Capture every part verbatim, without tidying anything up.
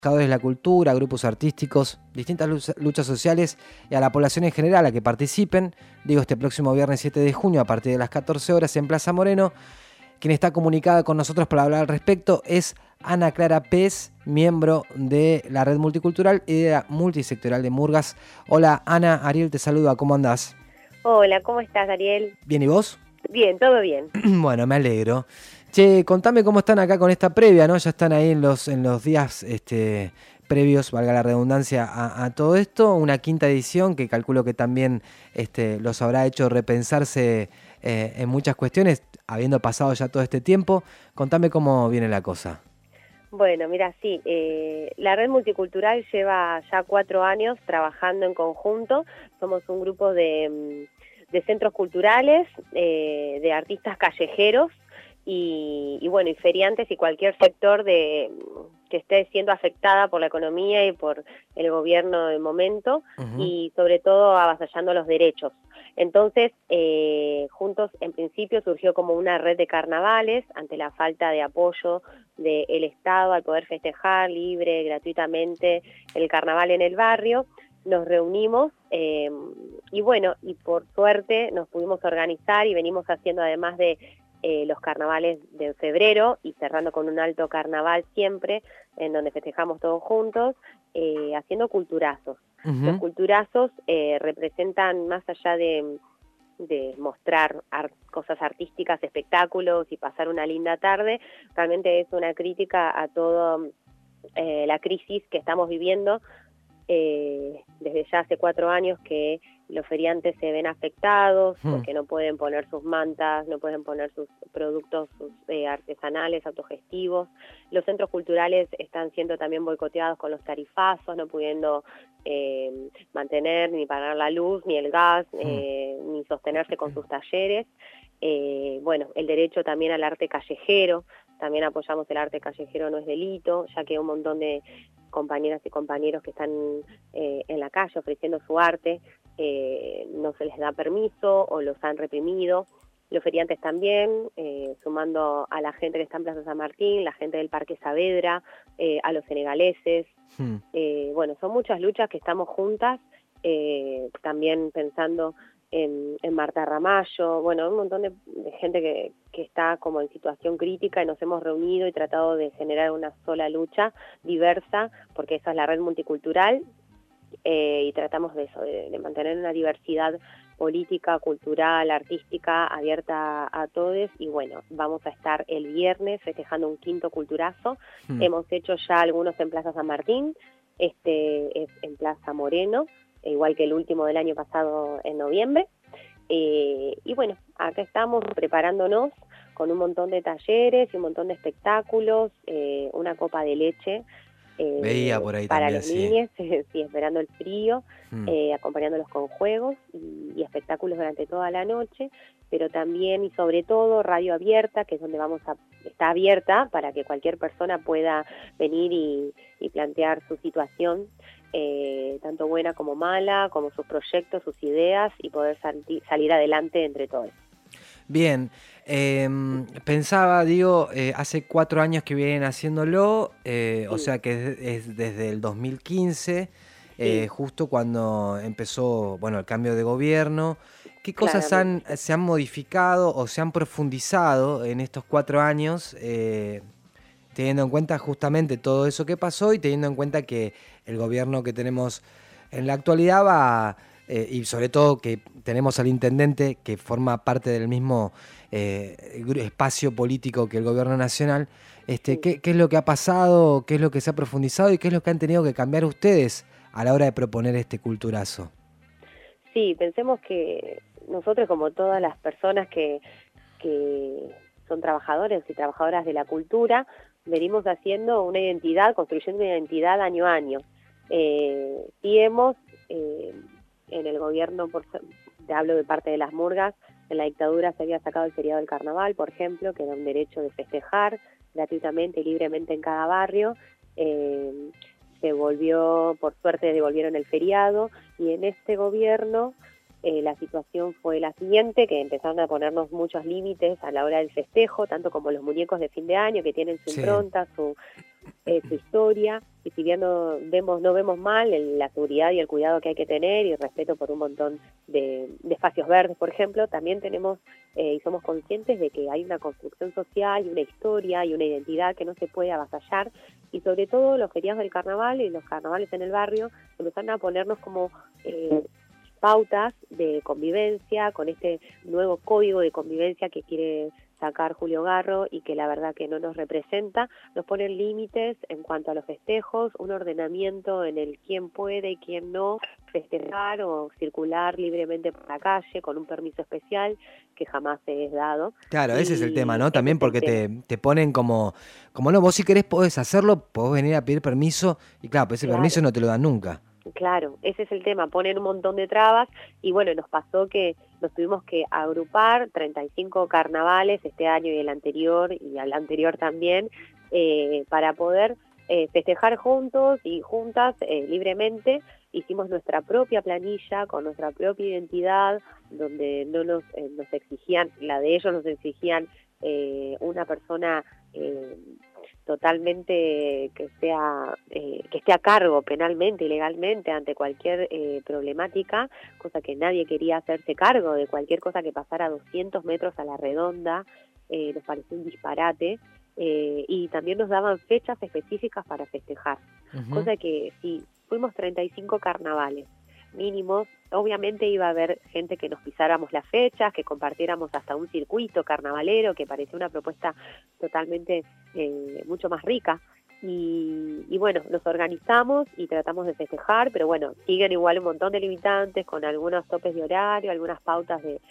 trabajadores de la cultura, grupos artísticos, distintas luchas sociales y a la población en general a que participen. Digo, este próximo viernes siete de junio a partir de las catorce horas en Plaza Moreno. Quien está comunicada con nosotros para hablar al respecto es Ana Clara Pez, miembro de la Red Multicultural y de la Multisectorial de Murgas. Hola Ana, Ariel te saluda, ¿cómo andás? Hola, ¿cómo estás, Ariel? Bien, ¿y vos? Bien, todo bien. Bueno, me alegro. Che, contame cómo están acá con esta previa, ¿no? Ya están ahí en los, en los días este, previos, valga la redundancia, a, a todo esto. Una quinta edición que calculo que también este, los habrá hecho repensarse eh, en muchas cuestiones, habiendo pasado ya todo este tiempo. Contame cómo viene la cosa. Bueno, mira, sí, eh, la Red Multicultural lleva ya cuatro años trabajando en conjunto. Somos un grupo de, de centros culturales, eh, de artistas callejeros, Y, y bueno, y feriantes y cualquier sector de que esté siendo afectada por la economía y por el gobierno del momento, uh-huh. y sobre todo avasallando los derechos. Entonces, eh, juntos en principio surgió como una red de carnavales ante la falta de apoyo del Estado al poder festejar libre, gratuitamente el carnaval en el barrio. Nos reunimos eh, y bueno, y por suerte nos pudimos organizar y venimos haciendo, además de Eh, los carnavales de febrero y cerrando con un alto carnaval siempre, en donde festejamos todos juntos, eh, haciendo culturazos. Uh-huh. Los culturazos eh, representan, más allá de, de mostrar art, cosas artísticas, espectáculos y pasar una linda tarde, realmente es una crítica a toda eh, la crisis que estamos viviendo eh, desde ya hace cuatro años, que los feriantes se ven afectados porque no pueden poner sus mantas, no pueden poner sus productos sus, eh, artesanales, autogestivos. Los centros culturales están siendo también boicoteados con los tarifazos, no pudiendo eh, mantener ni pagar la luz, ni el gas, eh, ni sostenerse con sus talleres. Eh, bueno, el derecho también al arte callejero, también apoyamos el arte callejero, no es delito, ya que un montón de compañeras y compañeros que están eh, en la calle ofreciendo su arte, eh, no se les da permiso o los han reprimido. Los feriantes también, eh, sumando a la gente que está en Plaza San Martín, la gente del Parque Saavedra, eh, a los senegaleses. Hmm. Eh, bueno, son muchas luchas que estamos juntas, eh, también pensando en, en Marta Ramallo, bueno, un montón de, de gente que, que está como en situación crítica, y nos hemos reunido y tratado de generar una sola lucha diversa, porque esa es la Red Multicultural, eh, y tratamos de eso, de, de mantener una diversidad política, cultural, artística, abierta a, a todos. Y bueno, vamos a estar el viernes festejando un quinto culturazo. Hmm. Hemos hecho ya algunos en Plaza San Martín, este es en Plaza Moreno, igual que el último del año pasado en noviembre. Eh, y bueno, acá estamos preparándonos con un montón de talleres y un montón de espectáculos, eh, una copa de leche eh, Veía por ahí para también, los sí. niños, sí, esperando el frío, hmm. eh, acompañándolos con juegos y, y espectáculos durante toda la noche, pero también y sobre todo radio abierta, que es donde vamos a, está abierta para que cualquier persona pueda venir y, y plantear su situación, eh, tanto buena como mala, como sus proyectos, sus ideas, y poder sal- salir adelante entre todos. Bien, eh, pensaba, digo, eh, hace cuatro años que vienen haciéndolo, eh, sí. O sea que es, es desde el dos mil quince, eh, sí. Justo cuando empezó, bueno, el cambio de gobierno. ¿Qué cosas han, se han modificado o se han profundizado en estos cuatro años, eh, teniendo en cuenta justamente todo eso que pasó y teniendo en cuenta que el gobierno que tenemos en la actualidad va... Eh, y sobre todo que tenemos al intendente que forma parte del mismo eh, espacio político que el gobierno nacional, este, ¿qué, ¿qué es lo que ha pasado, qué es lo que se ha profundizado y qué es lo que han tenido que cambiar ustedes a la hora de proponer este culturazo? Sí, pensemos que nosotros, como todas las personas que, que son trabajadores y trabajadoras de la cultura, venimos haciendo una identidad, construyendo una identidad año a año. Eh, y hemos... Eh, en el gobierno, por, te hablo de parte de las murgas, en la dictadura se había sacado el feriado del carnaval, por ejemplo, que era un derecho de festejar gratuitamente y libremente en cada barrio. Eh, se volvió, por suerte devolvieron el feriado, y en este gobierno eh, la situación fue la siguiente, que empezaron a ponernos muchos límites a la hora del festejo, tanto como los muñecos de fin de año, que tienen su impronta, sí. su eh, su historia, y si bien no vemos, no vemos mal el, la seguridad y el cuidado que hay que tener y el respeto por un montón de, de espacios verdes, por ejemplo, también tenemos eh, y somos conscientes de que hay una construcción social y una historia y una identidad que no se puede avasallar, y sobre todo los feriados del carnaval y los carnavales en el barrio empezaron a ponernos como eh, pautas de convivencia, con este nuevo código de convivencia que quiere sacar Julio Garro y que la verdad que no nos representa, nos ponen límites en cuanto a los festejos, un ordenamiento en el quién puede y quién no festejar o circular libremente por la calle con un permiso especial que jamás se es dado. Claro, ese es el tema, ¿no? Ese También es el porque te, tema. te ponen como, como no, vos si querés podés hacerlo, podés venir a pedir permiso y claro, pues ese Claro. permiso no te lo dan nunca. Claro, ese es el tema, ponen un montón de trabas y bueno, nos pasó que nos tuvimos que agrupar treinta y cinco carnavales este año y el anterior y al anterior también eh, para poder eh, festejar juntos y juntas eh, libremente. Hicimos nuestra propia planilla con nuestra propia identidad, donde no nos, eh, nos exigían, la de ellos nos exigían eh, una persona eh, totalmente que sea eh, que esté a cargo penalmente y legalmente ante cualquier eh, problemática, cosa que nadie quería hacerse cargo de cualquier cosa que pasara doscientos metros a la redonda, eh, nos pareció un disparate, eh, y también nos daban fechas específicas para festejar, uh-huh. Cosa que si fuimos treinta y cinco carnavales mínimos, obviamente iba a haber gente que nos pisáramos las fechas, que compartiéramos hasta un circuito carnavalero, que parecía una propuesta totalmente eh, mucho más rica. Y, y bueno, nos organizamos y tratamos de festejar, pero bueno, siguen igual un montón de limitantes con algunos topes de horario, algunas pautas de,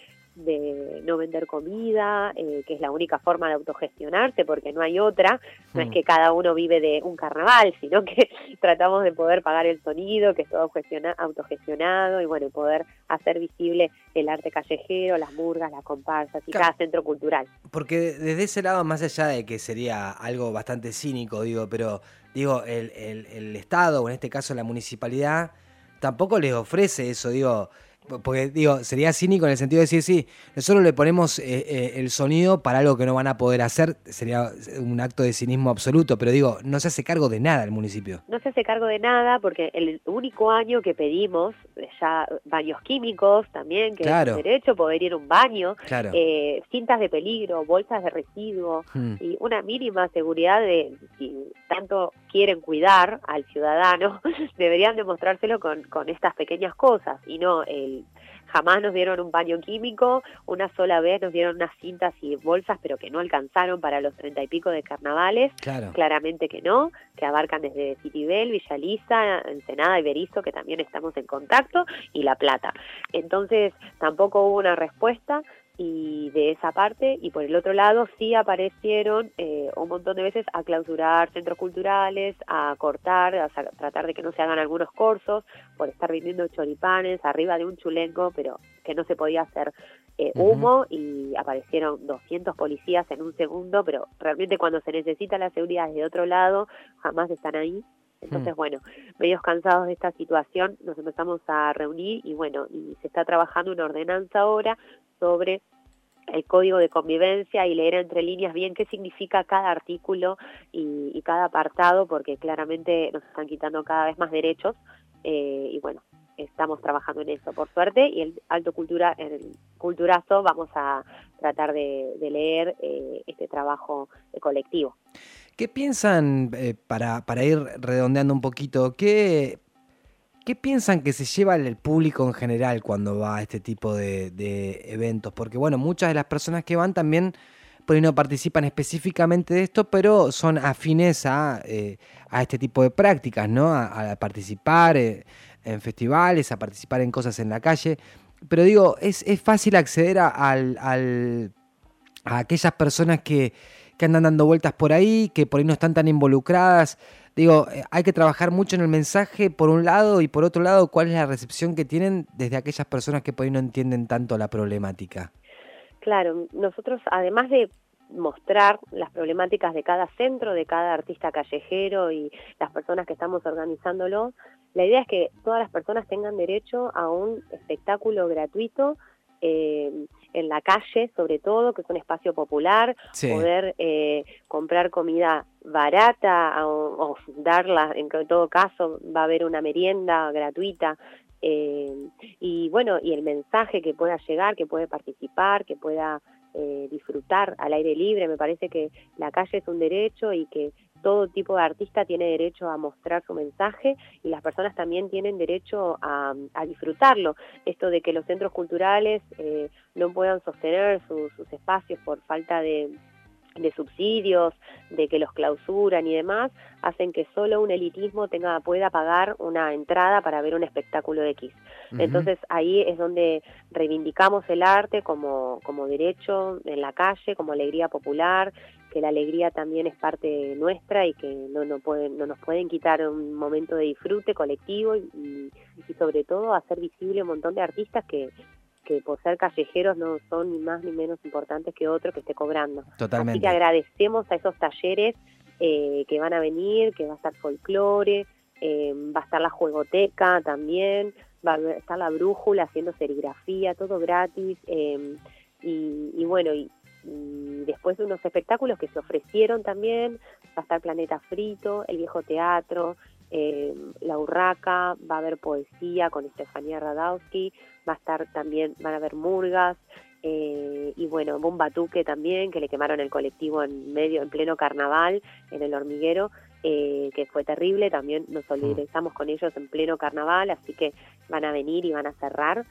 de no vender comida, eh, que es la única forma de autogestionarse porque no hay otra, no mm. es que cada uno vive de un carnaval, sino que tratamos de poder pagar el sonido, que es todo autogestionado y bueno, poder hacer visible el arte callejero, las murgas, las comparsas y claro, cada centro cultural. Porque desde ese lado, más allá de que sería algo bastante cínico, digo, pero digo, el, el, el Estado, o en este caso la municipalidad, tampoco les ofrece eso, digo, porque digo, sería cínico en el sentido de decir, sí, nosotros le ponemos eh, eh, el sonido para algo que no van a poder hacer, sería un acto de cinismo absoluto, pero digo, no se hace cargo de nada el municipio. No se hace cargo de nada porque el único año que pedimos, ya baños químicos también, que claro, es un derecho, poder ir a un baño, claro, eh, cintas de peligro, bolsas de residuos hmm. y una mínima seguridad de, si tanto quieren cuidar al ciudadano, deberían demostrárselo con, con estas pequeñas cosas y no el jamás nos dieron un baño químico, una sola vez nos dieron unas cintas y bolsas, pero que no alcanzaron para los treinta y pico de carnavales, claro, claramente que no, que abarcan desde Citibel, Villa Lisa, Ensenada y Berizo, que también estamos en contacto, y La Plata. Entonces, tampoco hubo una respuesta y de esa parte, y por el otro lado sí aparecieron eh, un montón de veces a clausurar centros culturales, a cortar, a tratar de que no se hagan algunos cursos por estar vendiendo choripanes arriba de un chulengo, pero que no se podía hacer eh, humo, uh-huh. y aparecieron doscientos policías en un segundo, pero realmente cuando se necesita la seguridad de otro lado, jamás están ahí. Entonces, bueno, medios cansados de esta situación, nos empezamos a reunir y bueno, y se está trabajando una ordenanza ahora sobre el código de convivencia y leer entre líneas bien qué significa cada artículo y, y cada apartado, porque claramente nos están quitando cada vez más derechos, eh, y bueno, estamos trabajando en eso, por suerte, y el Alto Cultura, el Culturazo vamos a tratar de, de leer eh, este trabajo colectivo. ¿Qué piensan, eh, para, para ir redondeando un poquito, qué, qué piensan que se lleva el público en general cuando va a este tipo de, de eventos? Porque bueno, muchas de las personas que van también por ahí no participan específicamente de esto, pero son afines a, eh, a este tipo de prácticas, ¿no? A, a participar eh, en festivales, a participar en cosas en la calle. Pero digo, es, es fácil acceder a, al, al, a aquellas personas que que andan dando vueltas por ahí, que por ahí no están tan involucradas. Digo, hay que trabajar mucho en el mensaje por un lado y por otro lado, ¿cuál es la recepción que tienen desde aquellas personas que por ahí no entienden tanto la problemática? Claro, nosotros además de mostrar las problemáticas de cada centro, de cada artista callejero y las personas que estamos organizándolo, la idea es que todas las personas tengan derecho a un espectáculo gratuito, eh, en la calle sobre todo, que es un espacio popular, sí, poder eh, comprar comida barata o, o darla, en todo caso va a haber una merienda gratuita. Eh, y bueno, y el mensaje que pueda llegar, que puede participar, que pueda eh, disfrutar al aire libre. Me parece que la calle es un derecho y que todo tipo de artista tiene derecho a mostrar su mensaje y las personas también tienen derecho a, a disfrutarlo. Esto de que los centros culturales eh, no puedan sostener su, sus espacios por falta de de subsidios, de que los clausuran y demás, hacen que solo un elitismo tenga pueda pagar una entrada para ver un espectáculo X. Uh-huh. Entonces ahí es donde reivindicamos el arte como, como derecho en la calle, como alegría popular, que la alegría también es parte nuestra y que no, no, pueden, no nos pueden quitar un momento de disfrute colectivo y, y sobre todo hacer visible un montón de artistas que que por ser callejeros no son ni más ni menos importantes que otro que esté cobrando. Totalmente. Así que agradecemos a esos talleres eh, que van a venir, que va a estar folclore, eh, va a estar la juegoteca también, va a estar la brújula haciendo serigrafía, todo gratis, eh, y, y bueno, y, y después de unos espectáculos que se ofrecieron también, va a estar Planeta Frito, el Viejo Teatro, Eh, La Urraca, va a haber poesía con Estefanía Radowski, va a estar también, van a haber murgas, eh, y bueno, un batuque también, que le quemaron el colectivo en medio, en pleno carnaval, en el Hormiguero, eh, que fue terrible, también nos solidarizamos con ellos en pleno carnaval, así que van a venir y van a cerrar.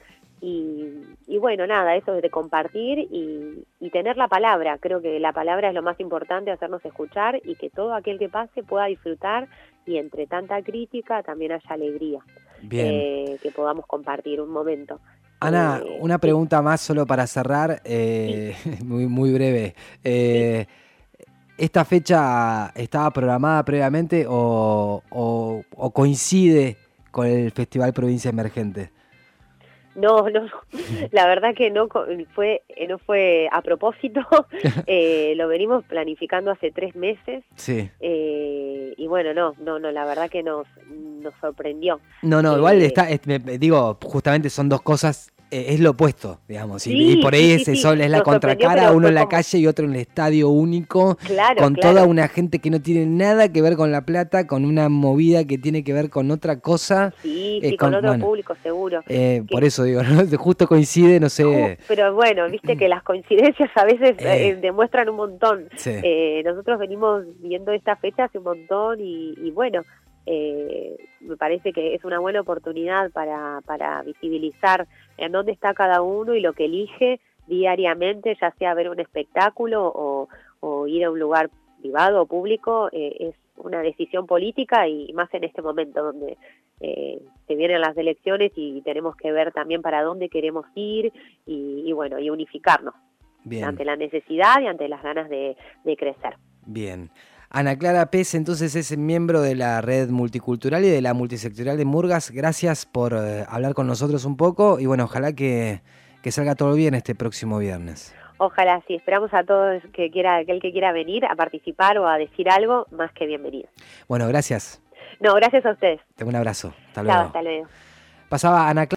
Y, y bueno, nada, eso es de compartir y, y tener la palabra. Creo que la palabra es lo más importante, hacernos escuchar y que todo aquel que pase pueda disfrutar y entre tanta crítica también haya alegría. Bien. Eh, que podamos compartir un momento. Ana, eh, una pregunta sí. más solo para cerrar, eh, sí. muy, muy breve. Eh, sí. ¿Esta fecha estaba programada previamente o, o, o coincide con el Festival Provincia Emergente? No, no, la verdad que no fue, no fue a propósito, eh, lo venimos planificando hace tres meses, sí. eh, y bueno, no, no, no, la verdad que nos, nos sorprendió. No, no, eh, igual está, es, me, digo, justamente son dos cosas, eh, es lo opuesto, digamos, sí, y, y por ahí sí, es, sí, son, es la contracara, uno en la como... calle y otro en el estadio único, claro, con claro. toda una gente que no tiene nada que ver con La Plata, con una movida que tiene que ver con otra cosa. Sí, eh, sí, con, con otro bueno, público, seguro. Eh, que... Por eso digo, ¿no? Justo coincide, no sé. Pero bueno, viste que las coincidencias a veces eh, eh, demuestran un montón. Sí. Eh, nosotros venimos viendo esta fecha hace un montón y, y bueno, eh, me parece que es una buena oportunidad para, para visibilizar en dónde está cada uno y lo que elige diariamente, ya sea ver un espectáculo o, o ir a un lugar privado o público, eh, es una decisión política y más en este momento donde eh, se vienen las elecciones y tenemos que ver también para dónde queremos ir y, y bueno, y unificarnos. Bien. Ante la necesidad y ante las ganas de, de crecer. Bien. Ana Clara Pez, entonces, es miembro de la Red Multicultural y de la Multisectorial de Murgas. Gracias por eh, hablar con nosotros un poco y bueno, ojalá que, que salga todo bien este próximo viernes. Ojalá, sí, esperamos a todos que quiera, aquel que quiera venir a participar o a decir algo, más que bienvenido. Bueno, gracias. No, gracias a ustedes. Tengo un abrazo. Hasta luego. Chao, hasta luego. Pasaba Ana Clara.